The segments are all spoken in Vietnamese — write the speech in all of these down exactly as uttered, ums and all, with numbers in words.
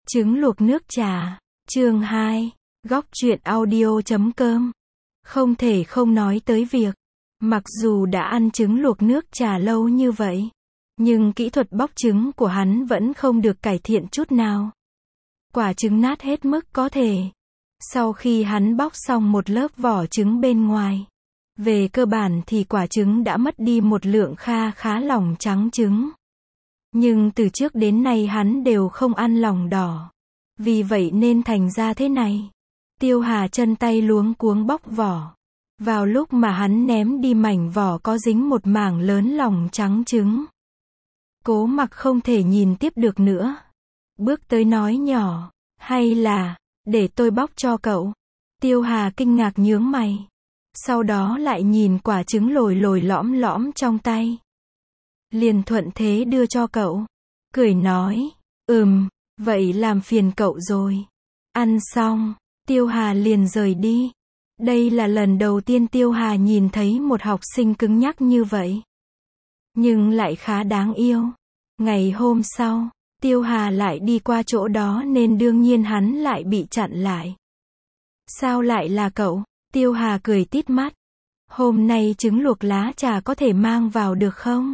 Trứng luộc nước trà, chương hai, góc truyện audio chấm com. Không thể không nói tới việc, mặc dù đã ăn trứng luộc nước trà lâu như vậy, nhưng kỹ thuật bóc trứng của hắn vẫn không được cải thiện chút nào. Quả trứng nát hết mức có thể. Sau khi hắn bóc xong một lớp vỏ trứng bên ngoài, về cơ bản thì quả trứng đã mất đi một lượng kha khá lòng trắng trứng. Nhưng từ trước đến nay hắn đều không ăn lòng đỏ. Vì vậy nên thành ra thế này. Tiêu Hà chân tay luống cuống bóc vỏ. Vào lúc mà hắn ném đi mảnh vỏ có dính một mảng lớn lòng trắng trứng. Cố Mặc không thể nhìn tiếp được nữa. Bước tới nói nhỏ, hay là, để tôi bóc cho cậu. Tiêu Hà kinh ngạc nhướng mày. Sau đó lại nhìn quả trứng lồi lồi lõm lõm trong tay. Liền thuận thế đưa cho cậu. Cười nói, ừm, vậy làm phiền cậu rồi. Ăn xong, Tiêu Hà liền rời đi. Đây là lần đầu tiên Tiêu Hà nhìn thấy một học sinh cứng nhắc như vậy. Nhưng lại khá đáng yêu. Ngày hôm sau, Tiêu Hà lại đi qua chỗ đó nên đương nhiên hắn lại bị chặn lại. Sao lại là cậu? Tiêu Hà cười tít mắt. Hôm nay trứng luộc lá trà có thể mang vào được không?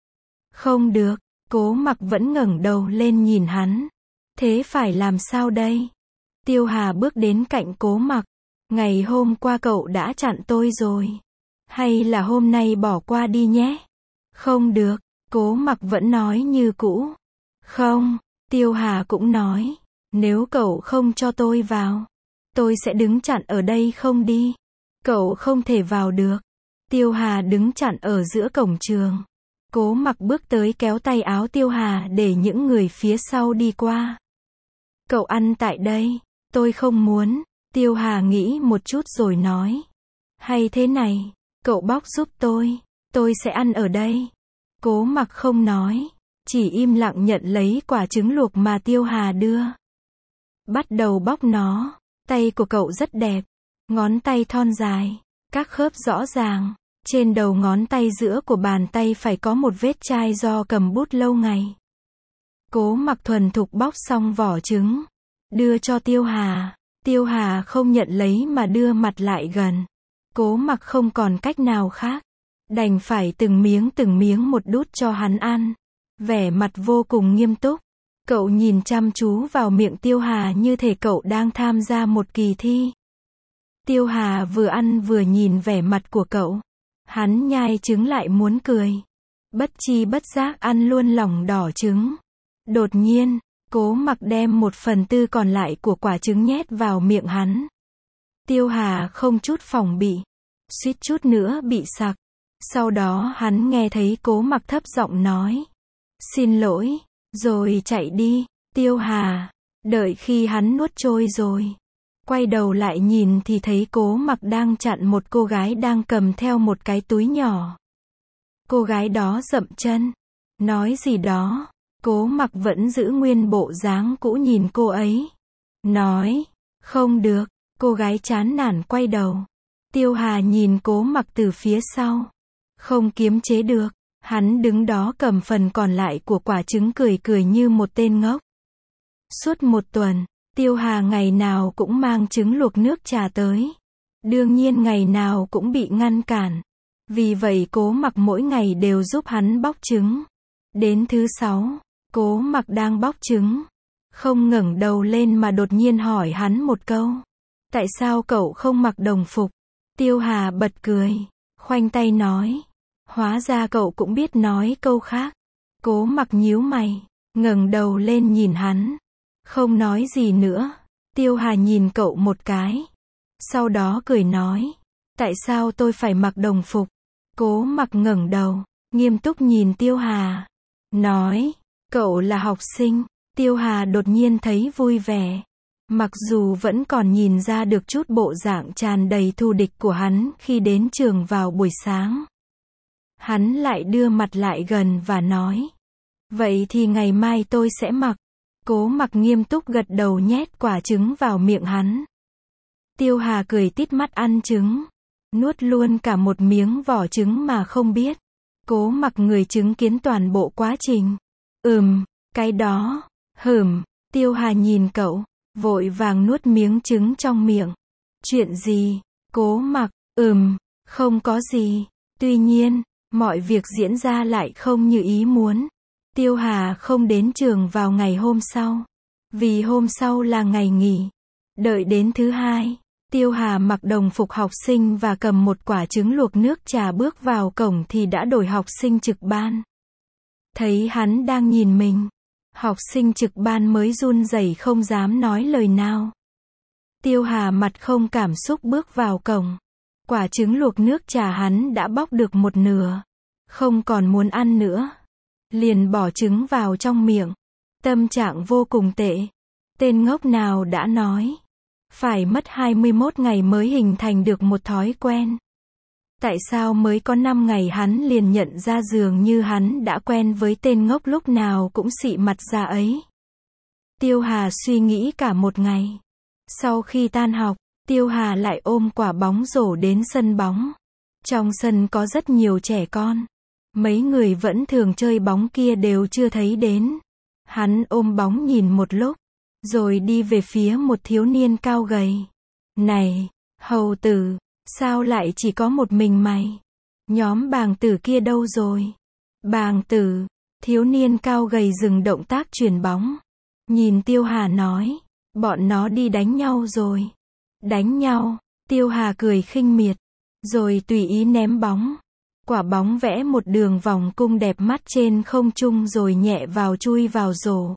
Không được, Cố Mặc vẫn ngẩng đầu lên nhìn hắn. Thế phải làm sao đây? Tiêu Hà bước đến cạnh Cố Mặc. Ngày hôm qua cậu đã chặn tôi rồi. Hay là hôm nay bỏ qua đi nhé? Không được, Cố Mặc vẫn nói như cũ. Không, Tiêu Hà cũng nói. Nếu cậu không cho tôi vào, tôi sẽ đứng chặn ở đây không đi. Cậu không thể vào được. Tiêu Hà đứng chặn ở giữa cổng trường. Cố Mặc bước tới kéo tay áo Tiêu Hà để những người phía sau đi qua. Cậu ăn tại đây, tôi không muốn. Tiêu Hà nghĩ một chút rồi nói. Hay thế này, cậu bóc giúp tôi, tôi sẽ ăn ở đây. Cố Mặc không nói, chỉ im lặng nhận lấy quả trứng luộc mà Tiêu Hà đưa. Bắt đầu bóc nó. Tay của cậu rất đẹp, ngón tay thon dài, các khớp rõ ràng. Trên đầu ngón tay giữa của bàn tay phải có một vết chai do cầm bút lâu ngày. Cố Mặc thuần thục bóc xong vỏ trứng, đưa cho Tiêu Hà. Tiêu Hà không nhận lấy mà đưa mặt lại gần. Cố Mặc không còn cách nào khác, đành phải từng miếng từng miếng một đút cho hắn ăn. Vẻ mặt vô cùng nghiêm túc. Cậu nhìn chăm chú vào miệng Tiêu Hà như thể cậu đang tham gia một kỳ thi. Tiêu Hà vừa ăn vừa nhìn vẻ mặt của cậu. Hắn nhai trứng lại muốn cười. Bất chi bất giác ăn luôn lòng đỏ trứng. Đột nhiên, Cố Mặc đem một phần tư còn lại của quả trứng nhét vào miệng hắn. Tiêu Hà không chút phòng bị, suýt chút nữa bị sặc. Sau đó hắn nghe thấy Cố Mặc thấp giọng nói. Xin lỗi, rồi chạy đi. Tiêu Hà, đợi khi hắn nuốt trôi rồi, quay đầu lại nhìn thì thấy Cố Mặc đang chặn một cô gái đang cầm theo một cái túi nhỏ. Cô gái đó dậm chân, nói gì đó. Cố Mặc vẫn giữ nguyên bộ dáng cũ nhìn cô ấy. Nói, không được. Cô gái chán nản quay đầu. Tiêu Hà nhìn Cố Mặc từ phía sau. Không kiềm chế được. Hắn đứng đó cầm phần còn lại của quả trứng cười cười như một tên ngốc. Suốt một tuần, Tiêu Hà ngày nào cũng mang trứng luộc nước trà tới. Đương nhiên ngày nào cũng bị ngăn cản. Vì vậy Cố Mặc mỗi ngày đều giúp hắn bóc trứng. Đến thứ sáu, Cố Mặc đang bóc trứng. Không ngẩng đầu lên mà đột nhiên hỏi hắn một câu. Tại sao cậu không mặc đồng phục? Tiêu Hà bật cười, khoanh tay nói. Hóa ra cậu cũng biết nói câu khác. Cố Mặc nhíu mày, ngẩng đầu lên nhìn hắn. Không nói gì nữa. Tiêu Hà nhìn cậu một cái. Sau đó cười nói. Tại sao tôi phải mặc đồng phục? Cố Mặc ngẩng đầu, nghiêm túc nhìn Tiêu Hà. Nói, cậu là học sinh. Tiêu Hà đột nhiên thấy vui vẻ. Mặc dù vẫn còn nhìn ra được chút bộ dạng tràn đầy thù địch của hắn khi đến trường vào buổi sáng. Hắn lại đưa mặt lại gần và nói. Vậy thì ngày mai tôi sẽ mặc. Cố Mặc nghiêm túc gật đầu nhét quả trứng vào miệng hắn. Tiêu Hà cười tít mắt ăn trứng. Nuốt luôn cả một miếng vỏ trứng mà không biết. Cố Mặc người chứng kiến toàn bộ quá trình. Ừm, cái đó, hừm, Tiêu Hà nhìn cậu, vội vàng nuốt miếng trứng trong miệng. Chuyện gì? Cố Mặc, ừm, không có gì. Tuy nhiên, mọi việc diễn ra lại không như ý muốn. Tiêu Hà không đến trường vào ngày hôm sau. Vì hôm sau là ngày nghỉ. Đợi đến thứ hai, Tiêu Hà mặc đồng phục học sinh và cầm một quả trứng luộc nước trà bước vào cổng thì đã đổi học sinh trực ban. Thấy hắn đang nhìn mình, học sinh trực ban mới run rẩy không dám nói lời nào. Tiêu Hà mặt không cảm xúc bước vào cổng. Quả trứng luộc nước trà hắn đã bóc được một nửa. Không còn muốn ăn nữa. Liền bỏ trứng vào trong miệng. Tâm trạng vô cùng tệ. Tên ngốc nào đã nói. Phải mất hai mươi mốt ngày mới hình thành được một thói quen. Tại sao mới có năm ngày hắn liền nhận ra dường như hắn đã quen với tên ngốc lúc nào cũng xị mặt ra ấy. Tiêu Hà suy nghĩ cả một ngày. Sau khi tan học, Tiêu Hà lại ôm quả bóng rổ đến sân bóng. Trong sân có rất nhiều trẻ con. Mấy người vẫn thường chơi bóng kia đều chưa thấy đến. Hắn ôm bóng nhìn một lúc, rồi đi về phía một thiếu niên cao gầy. Này, hầu tử, sao lại chỉ có một mình mày? Nhóm bàng tử kia đâu rồi? Bàng tử, thiếu niên cao gầy dừng động tác chuyền bóng. Nhìn Tiêu Hà nói, bọn nó đi đánh nhau rồi. Đánh nhau, Tiêu Hà cười khinh miệt, rồi tùy ý ném bóng. Quả bóng vẽ một đường vòng cung đẹp mắt trên không trung rồi nhẹ vào chui vào rổ.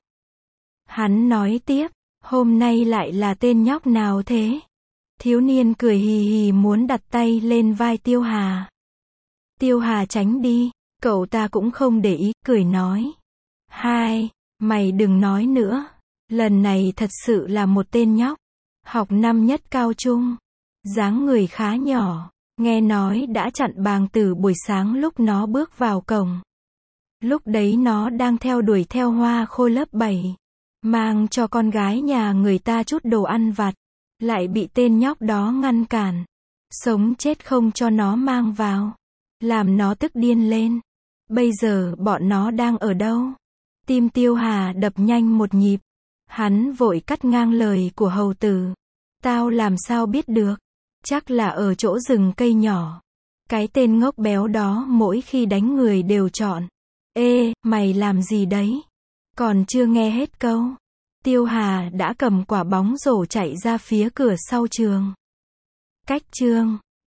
Hắn nói tiếp, hôm nay lại là tên nhóc nào thế? Thiếu niên cười hì hì muốn đặt tay lên vai Tiêu Hà. Tiêu Hà tránh đi, cậu ta cũng không để ý, cười nói. Hai, mày đừng nói nữa. Lần này thật sự là một tên nhóc. Học năm nhất cao trung. Dáng người khá nhỏ. Nghe nói đã chặn bàng tử buổi sáng lúc nó bước vào cổng. Lúc đấy nó đang theo đuổi theo Hoa Khôi lớp bảy. Mang cho con gái nhà người ta chút đồ ăn vặt. Lại bị tên nhóc đó ngăn cản. Sống chết không cho nó mang vào. Làm nó tức điên lên. Bây giờ bọn nó đang ở đâu? Tim Tiêu Hà đập nhanh một nhịp. Hắn vội cắt ngang lời của hầu tử. Tao làm sao biết được? Chắc là ở chỗ rừng cây nhỏ. Cái tên ngốc béo đó mỗi khi đánh người đều chọn. Ê, mày làm gì đấy? Còn chưa nghe hết câu. Tiêu Hà đã cầm quả bóng rổ chạy ra phía cửa sau trường. Cách chương